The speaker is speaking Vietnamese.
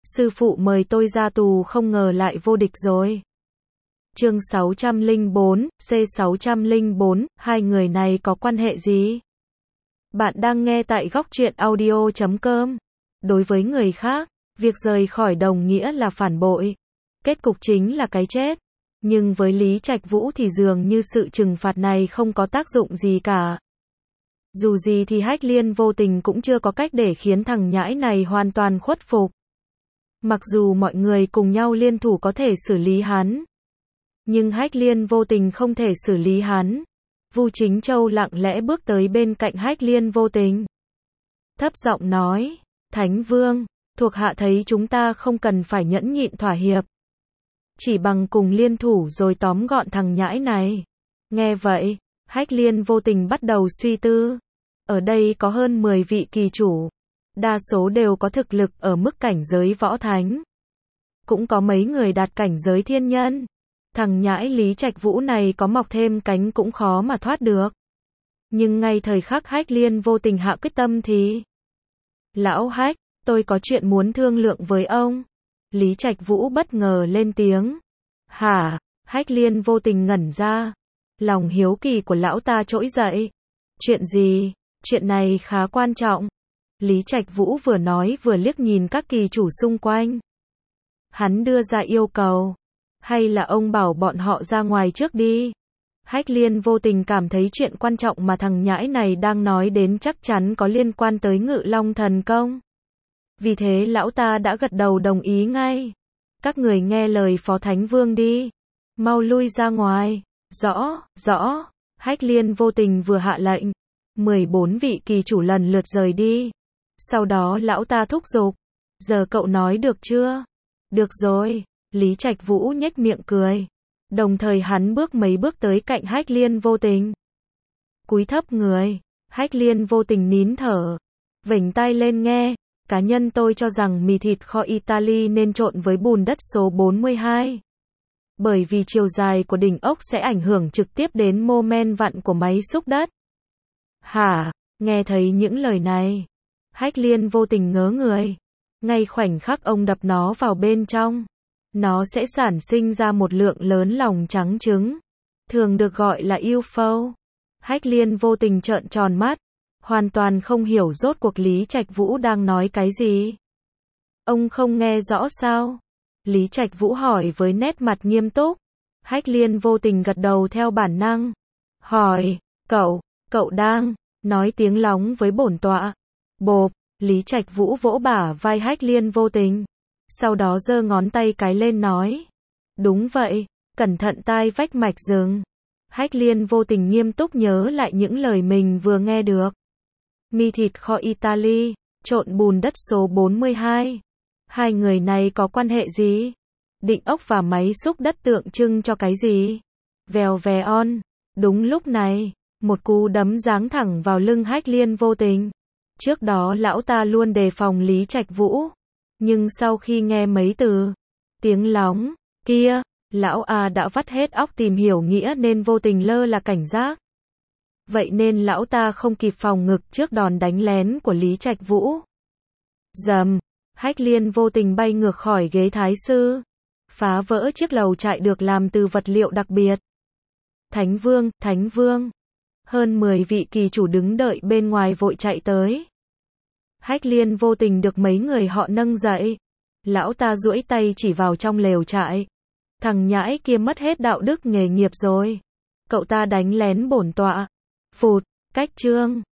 sư phụ mời tôi ra tù không ngờ lại vô địch rồi. Chương 604, C604, hai người này có quan hệ gì? Bạn đang nghe tại góc truyện audio.com. Đối với người khác, việc rời khỏi đồng nghĩa là phản bội. Kết cục chính là cái chết. Nhưng với Lý Trạch Vũ thì dường như sự trừng phạt này không có tác dụng gì cả. Dù gì thì Hách Liên vô tình cũng chưa có cách để khiến thằng nhãi này hoàn toàn khuất phục. Mặc dù mọi người cùng nhau liên thủ có thể xử lý hắn, nhưng Hách Liên vô tình không thể xử lý hắn. Vu Chính Châu lặng lẽ bước tới bên cạnh Hách Liên vô tình, thấp giọng nói, Thánh Vương, thuộc hạ thấy chúng ta không cần phải nhẫn nhịn thỏa hiệp. Chỉ bằng cùng liên thủ rồi tóm gọn thằng nhãi này. Nghe vậy, Hách Liên vô tình bắt đầu suy tư. Ở đây có hơn 10 vị kỳ chủ. Đa số đều có thực lực ở mức cảnh giới võ thánh. Cũng có mấy người đạt cảnh giới thiên nhân. Thằng nhãi Lý Trạch Vũ này có mọc thêm cánh cũng khó mà thoát được. Nhưng ngay thời khắc Hách Liên vô tình hạ quyết tâm thì... Lão Hách, tôi có chuyện muốn thương lượng với ông. Lý Trạch Vũ bất ngờ lên tiếng. Hả? Hách Liên vô tình ngẩn ra. Lòng hiếu kỳ của lão ta trỗi dậy. Chuyện gì? Chuyện này khá quan trọng. Lý Trạch Vũ vừa nói vừa liếc nhìn các kỳ chủ xung quanh. Hắn đưa ra yêu cầu. Hay là ông bảo bọn họ ra ngoài trước đi? Hách Liên vô tình cảm thấy chuyện quan trọng mà thằng nhãi này đang nói đến chắc chắn có liên quan tới Ngự Long thần công. Vì thế lão ta đã gật đầu đồng ý ngay. Các người nghe lời Phó Thánh Vương đi. Mau lui ra ngoài. Rõ, rõ. Hách Liên vô tình vừa hạ lệnh. 14 vị kỳ chủ lần lượt rời đi. Sau đó lão ta thúc giục. Giờ cậu nói được chưa? Được rồi. Lý Trạch Vũ nhếch miệng cười. Đồng thời hắn bước mấy bước tới cạnh Hách Liên vô tình. Cúi thấp người. Hách Liên vô tình nín thở. Vểnh tai lên nghe. Cá nhân tôi cho rằng mì thịt kho Italy nên trộn với bùn đất số 42. Bởi vì chiều dài của đỉnh ốc sẽ ảnh hưởng trực tiếp đến mô men vặn của máy xúc đất. Hả? Nghe thấy những lời này, Hách Liên vô tình ngớ người. Ngay khoảnh khắc ông đập nó vào bên trong, nó sẽ sản sinh ra một lượng lớn lòng trắng trứng, thường được gọi là UFO. Hách Liên vô tình trợn tròn mắt, hoàn toàn không hiểu rốt cuộc Lý Trạch Vũ đang nói cái gì. Ông không nghe rõ sao? Lý Trạch Vũ hỏi với nét mặt nghiêm túc. Hách Liên vô tình gật đầu theo bản năng. Hỏi, cậu đang nói tiếng lóng với bổn tọa. Bộp, Lý Trạch Vũ vỗ bả vai Hách Liên vô tình. Sau đó giơ ngón tay cái lên nói. Đúng vậy, cẩn thận tai vách mạch rừng. Hách Liên vô tình nghiêm túc nhớ lại những lời mình vừa nghe được. Mì thịt kho Italy, trộn bùn đất số 42. Hai người này có quan hệ gì? Định ốc và máy xúc đất tượng trưng cho cái gì? Vèo ve on. Đúng lúc này, một cú đấm giáng thẳng vào lưng Hách Liên vô tình. Trước đó lão ta luôn đề phòng Lý Trạch Vũ. Nhưng sau khi nghe mấy từ tiếng lóng kia, lão đã vắt hết óc tìm hiểu nghĩa nên vô tình lơ là cảnh giác. Vậy nên lão ta không kịp phòng ngực trước đòn đánh lén của Lý Trạch Vũ. Dầm, Hách Liên vô tình bay ngược khỏi ghế thái sư, phá vỡ chiếc lầu trại được làm từ vật liệu đặc biệt. Thánh Vương. Hơn 10 vị kỳ chủ đứng đợi bên ngoài vội chạy tới. Hách Liên vô tình được mấy người họ nâng dậy. Lão ta duỗi tay chỉ vào trong lều trại. Thằng nhãi kia mất hết đạo đức nghề nghiệp rồi. Cậu ta đánh lén bổn tọa. Phụt, cách chương.